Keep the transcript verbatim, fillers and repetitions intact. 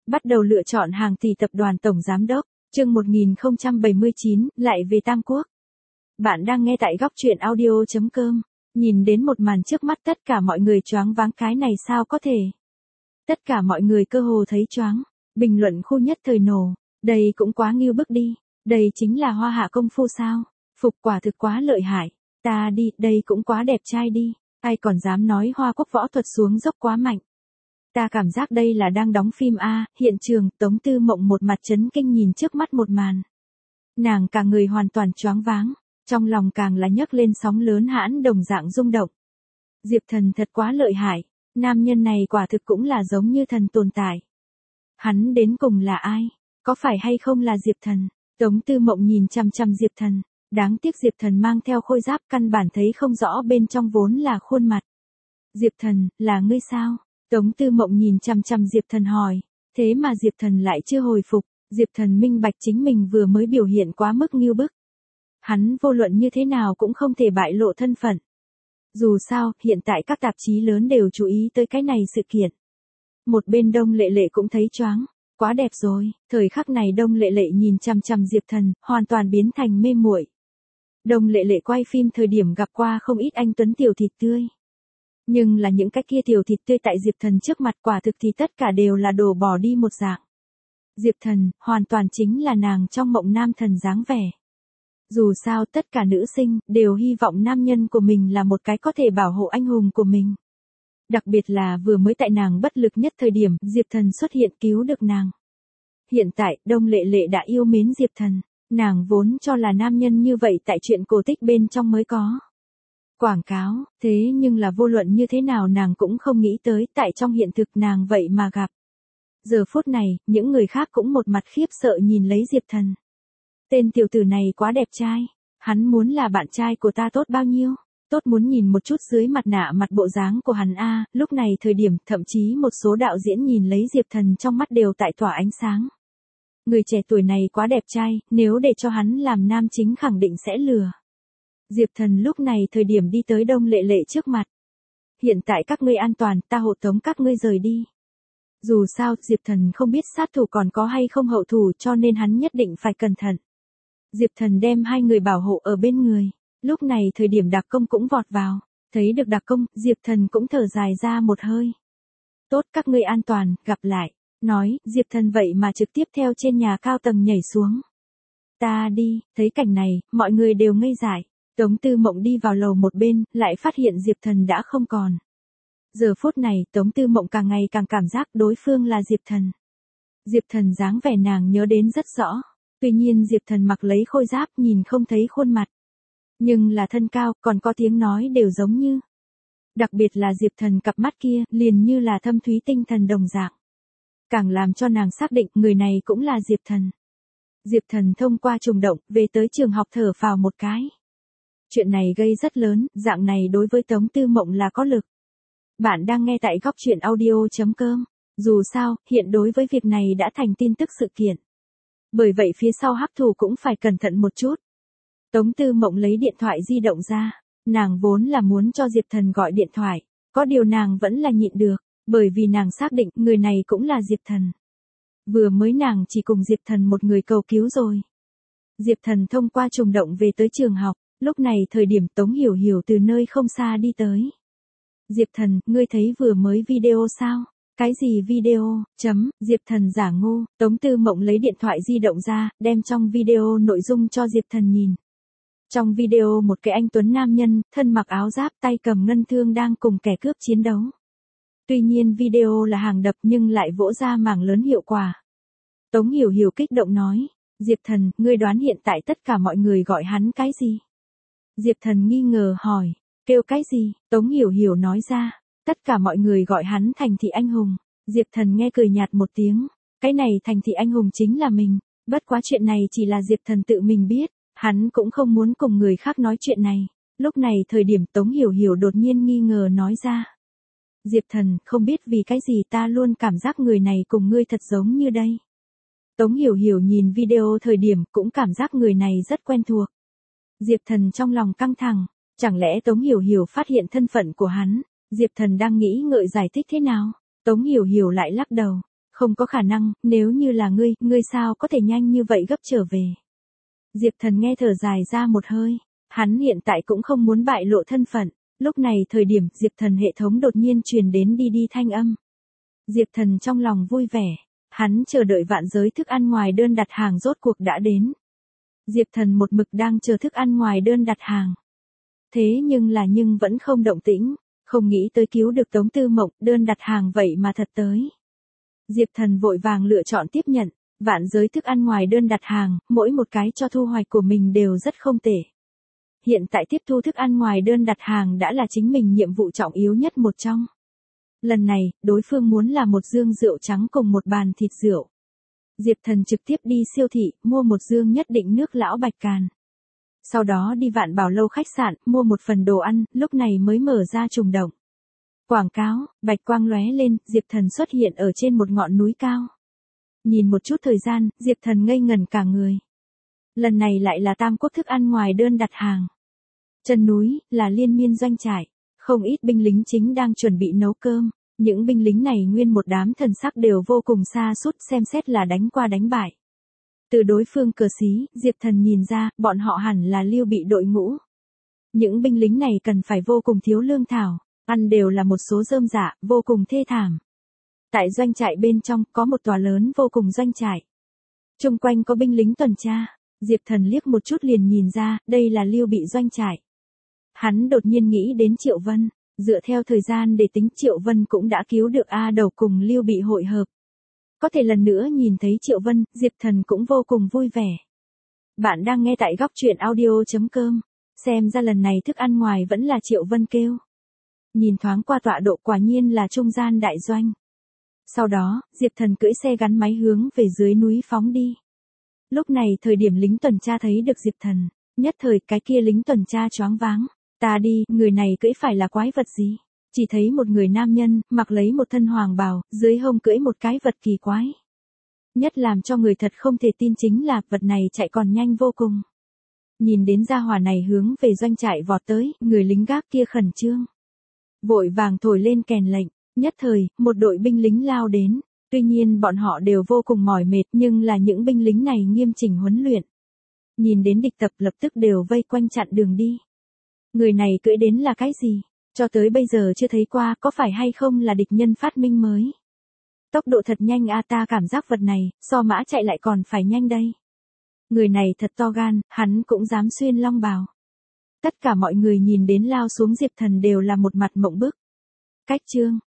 Bắt đầu lựa chọn hàng tỷ tập đoàn tổng giám đốc, chương một nghìn không trăm bảy mươi chín, lại về Tam Quốc. Bạn đang nghe tại góc truyện audio chấm com. Nhìn đến một màn trước mắt tất cả mọi người choáng váng, cái này sao có thể. Tất cả mọi người cơ hồ thấy choáng, bình luận khu nhất thời nổ, đây cũng quá nghiêu bức đi, đây chính là hoa hạ công phu sao, phục quả thực quá lợi hại, ta đi, đây cũng quá đẹp trai đi, ai còn dám nói Hoa Quốc võ thuật xuống dốc quá mạnh. Ta cảm giác đây là đang đóng phim a. Hiện trường, Tống Tư Mộng một mặt chấn kinh nhìn trước mắt một màn. Nàng cả người hoàn toàn choáng váng, trong lòng càng là nhấc lên sóng lớn hãn đồng dạng rung động. Diệp Thần thật quá lợi hại, nam nhân này quả thực cũng là giống như thần tồn tại. Hắn đến cùng là ai? Có phải hay không là Diệp Thần? Tống Tư Mộng nhìn chằm chằm Diệp Thần, đáng tiếc Diệp Thần mang theo khôi giáp căn bản thấy không rõ bên trong vốn là khuôn mặt. Diệp Thần, là ngươi sao? Tống Tư Mộng nhìn chằm chằm Diệp Thần hỏi, thế mà Diệp Thần lại chưa hồi phục, Diệp Thần minh bạch chính mình vừa mới biểu hiện quá mức nghiêu bức. Hắn vô luận như thế nào cũng không thể bại lộ thân phận. Dù sao, hiện tại các tạp chí lớn đều chú ý tới cái này sự kiện. Một bên Đông Lệ Lệ cũng thấy choáng, quá đẹp rồi, thời khắc này Đông Lệ Lệ nhìn chằm chằm Diệp Thần, hoàn toàn biến thành mê muội. Đông Lệ Lệ quay phim thời điểm gặp qua không ít anh tuấn tiểu thịt tươi. Nhưng là những cái kia tiểu thịt tươi tại Diệp Thần trước mặt quả thực thì tất cả đều là đồ bỏ đi một dạng. Diệp Thần, hoàn toàn chính là nàng trong mộng nam thần dáng vẻ. Dù sao tất cả nữ sinh đều hy vọng nam nhân của mình là một cái có thể bảo hộ anh hùng của mình. Đặc biệt là vừa mới tại nàng bất lực nhất thời điểm Diệp Thần xuất hiện cứu được nàng. Hiện tại Đông Lệ Lệ đã yêu mến Diệp Thần, nàng vốn cho là nam nhân như vậy tại chuyện cổ tích bên trong mới có. Quảng cáo, thế nhưng là vô luận như thế nào nàng cũng không nghĩ tới tại trong hiện thực nàng vậy mà gặp. Giờ phút này, những người khác cũng một mặt khiếp sợ nhìn lấy Diệp Thần. Tên tiểu tử này quá đẹp trai, hắn muốn là bạn trai của ta tốt bao nhiêu, tốt muốn nhìn một chút dưới mặt nạ mặt bộ dáng của hắn a. Lúc này thời điểm thậm chí một số đạo diễn nhìn lấy Diệp Thần trong mắt đều tại tỏa ánh sáng. Người trẻ tuổi này quá đẹp trai, nếu để cho hắn làm nam chính khẳng định sẽ lừa. Diệp Thần lúc này thời điểm đi tới Đông Lệ Lệ trước mặt. Hiện tại các ngươi an toàn, ta hộ tống các ngươi rời đi. Dù sao, Diệp Thần không biết sát thủ còn có hay không hậu thủ cho nên hắn nhất định phải cẩn thận. Diệp Thần đem hai người bảo hộ ở bên người. Lúc này thời điểm Đặc Công cũng vọt vào. Thấy được Đặc Công, Diệp Thần cũng thở dài ra một hơi. Tốt, các ngươi an toàn, gặp lại. Nói, Diệp Thần vậy mà trực tiếp theo trên nhà cao tầng nhảy xuống. Ta đi, thấy cảnh này, mọi người đều ngây dại. Tống Tư Mộng đi vào lầu một bên, lại phát hiện Diệp Thần đã không còn. Giờ phút này, Tống Tư Mộng càng ngày càng cảm giác đối phương là Diệp Thần. Diệp Thần dáng vẻ nàng nhớ đến rất rõ. Tuy nhiên Diệp Thần mặc lấy khôi giáp nhìn không thấy khuôn mặt. Nhưng là thân cao, còn có tiếng nói đều giống như. Đặc biệt là Diệp Thần cặp mắt kia, liền như là thâm thúy tinh thần đồng dạng. Càng làm cho nàng xác định người này cũng là Diệp Thần. Diệp Thần thông qua trùng động, về tới trường học thở phào một cái. Chuyện này gây rất lớn, dạng này đối với Tống Tư Mộng là có lực. Bạn đang nghe tại góc truyện audio chấm com. Dù sao, hiện đối với việc này đã thành tin tức sự kiện. Bởi vậy phía sau hắc thủ cũng phải cẩn thận một chút. Tống Tư Mộng lấy điện thoại di động ra. Nàng vốn là muốn cho Diệp Thần gọi điện thoại. Có điều nàng vẫn là nhịn được. Bởi vì nàng xác định người này cũng là Diệp Thần. Vừa mới nàng chỉ cùng Diệp Thần một người cầu cứu rồi. Diệp Thần thông qua trùng động về tới trường học. Lúc này thời điểm Tống Hiểu Hiểu từ nơi không xa đi tới. Diệp Thần, ngươi thấy vừa mới video sao? Cái gì video? Chấm, Diệp Thần giả ngu. Tống Tư Mộng lấy điện thoại di động ra, đem trong video nội dung cho Diệp Thần nhìn. Trong video một cái anh tuấn nam nhân, thân mặc áo giáp tay cầm ngân thương đang cùng kẻ cướp chiến đấu. Tuy nhiên video là hàng đập nhưng lại vỗ ra mảng lớn hiệu quả. Tống Hiểu Hiểu kích động nói, Diệp Thần, ngươi đoán hiện tại tất cả mọi người gọi hắn cái gì? Diệp Thần nghi ngờ hỏi, kêu cái gì? Tống Hiểu Hiểu nói ra, tất cả mọi người gọi hắn Thành Thị Anh Hùng. Diệp Thần nghe cười nhạt một tiếng, cái này Thành Thị Anh Hùng chính là mình, bất quá chuyện này chỉ là Diệp Thần tự mình biết, hắn cũng không muốn cùng người khác nói chuyện này. Lúc này thời điểm Tống Hiểu Hiểu đột nhiên nghi ngờ nói ra. Diệp Thần, không biết vì cái gì ta luôn cảm giác người này cùng ngươi thật giống như đây. Tống Hiểu Hiểu nhìn video thời điểm cũng cảm giác người này rất quen thuộc. Diệp Thần trong lòng căng thẳng, chẳng lẽ Tống Hiểu Hiểu phát hiện thân phận của hắn, Diệp Thần đang nghĩ ngợi giải thích thế nào, Tống Hiểu Hiểu lại lắc đầu, Không có khả năng, nếu như là ngươi, ngươi sao có thể nhanh như vậy gấp trở về. Diệp Thần nghe thở dài ra một hơi, hắn hiện tại cũng không muốn bại lộ thân phận. Lúc này thời điểm Diệp Thần hệ thống đột nhiên truyền đến đi đi thanh âm. Diệp Thần trong lòng vui vẻ, hắn chờ đợi vạn giới thức ăn ngoài đơn đặt hàng rốt cuộc đã đến. Diệp Thần một mực đang chờ thức ăn ngoài đơn đặt hàng. Thế nhưng là nhưng vẫn không động tĩnh, không nghĩ tới cứu được Tống Tư Mộng, đơn đặt hàng vậy mà thật tới. Diệp Thần vội vàng lựa chọn tiếp nhận, vạn giới thức ăn ngoài đơn đặt hàng, mỗi một cái cho thu hoạch của mình đều rất không tệ. Hiện tại tiếp thu thức ăn ngoài đơn đặt hàng đã là chính mình nhiệm vụ trọng yếu nhất một trong. Lần này, đối phương muốn là một dương rượu trắng cùng một bàn thịt rượu. Diệp Thần trực tiếp đi siêu thị, mua một dương nhất định nước lão bạch càn. Sau đó đi Vạn Bảo Lâu khách sạn, mua một phần đồ ăn, lúc này mới mở ra trùng động. Quảng cáo, bạch quang lóe lên, Diệp Thần xuất hiện ở trên một ngọn núi cao. Nhìn một chút thời gian, Diệp Thần ngây ngẩn cả người. Lần này lại là Tam Quốc thức ăn ngoài đơn đặt hàng. Chân núi, là liên miên doanh trại, không ít binh lính chính đang chuẩn bị nấu cơm. Những binh lính này nguyên một đám thần sắc đều vô cùng xa sút, xem xét là đánh qua đánh bại. Từ đối phương cờ xí, Diệp Thần nhìn ra, bọn họ hẳn là Lưu Bị đội ngũ. Những binh lính này cần phải vô cùng thiếu lương thảo, ăn đều là một số rơm rạ, vô cùng thê thảm. Tại doanh trại bên trong, có một tòa lớn vô cùng doanh trại. Chung quanh có binh lính tuần tra, Diệp Thần liếc một chút liền nhìn ra, đây là Lưu Bị doanh trại. Hắn đột nhiên nghĩ đến Triệu Vân, dựa theo thời gian để tính Triệu Vân cũng đã cứu được A Đầu cùng Lưu Bị hội hợp. Có thể lần nữa nhìn thấy Triệu Vân, Diệp Thần cũng vô cùng vui vẻ. Bạn đang nghe tại góc truyện audio chấm com, xem ra lần này thức ăn ngoài vẫn là Triệu Vân kêu. Nhìn thoáng qua tọa độ quả nhiên là trung gian đại doanh. Sau đó, Diệp Thần cưỡi xe gắn máy hướng về dưới núi phóng đi. Lúc này thời điểm lính tuần tra thấy được Diệp Thần, nhất thời cái kia lính tuần tra choáng váng. Ta đi, người này cưỡi phải là quái vật gì? Chỉ thấy một người nam nhân, mặc lấy một thân hoàng bào, dưới hông cưỡi một cái vật kỳ quái. Nhất làm cho người thật không thể tin chính là vật này chạy còn nhanh vô cùng. Nhìn đến gia hỏa này hướng về doanh trại vọt tới, người lính gác kia khẩn trương. Vội vàng thổi lên kèn lệnh, nhất thời, một đội binh lính lao đến. Tuy nhiên bọn họ đều vô cùng mỏi mệt nhưng là những binh lính này nghiêm chỉnh huấn luyện. Nhìn đến địch tập lập tức đều vây quanh chặn đường đi. Người này cưỡi đến là cái gì? Cho tới bây giờ chưa thấy qua, có phải hay không là địch nhân phát minh mới? Tốc độ thật nhanh a, ta cảm giác vật này, so mã chạy lại còn phải nhanh đây. Người này thật to gan, hắn cũng dám xuyên long bào. Tất cả mọi người nhìn đến lao xuống Diệp Thần đều là một mặt mộng bức. Cách chương,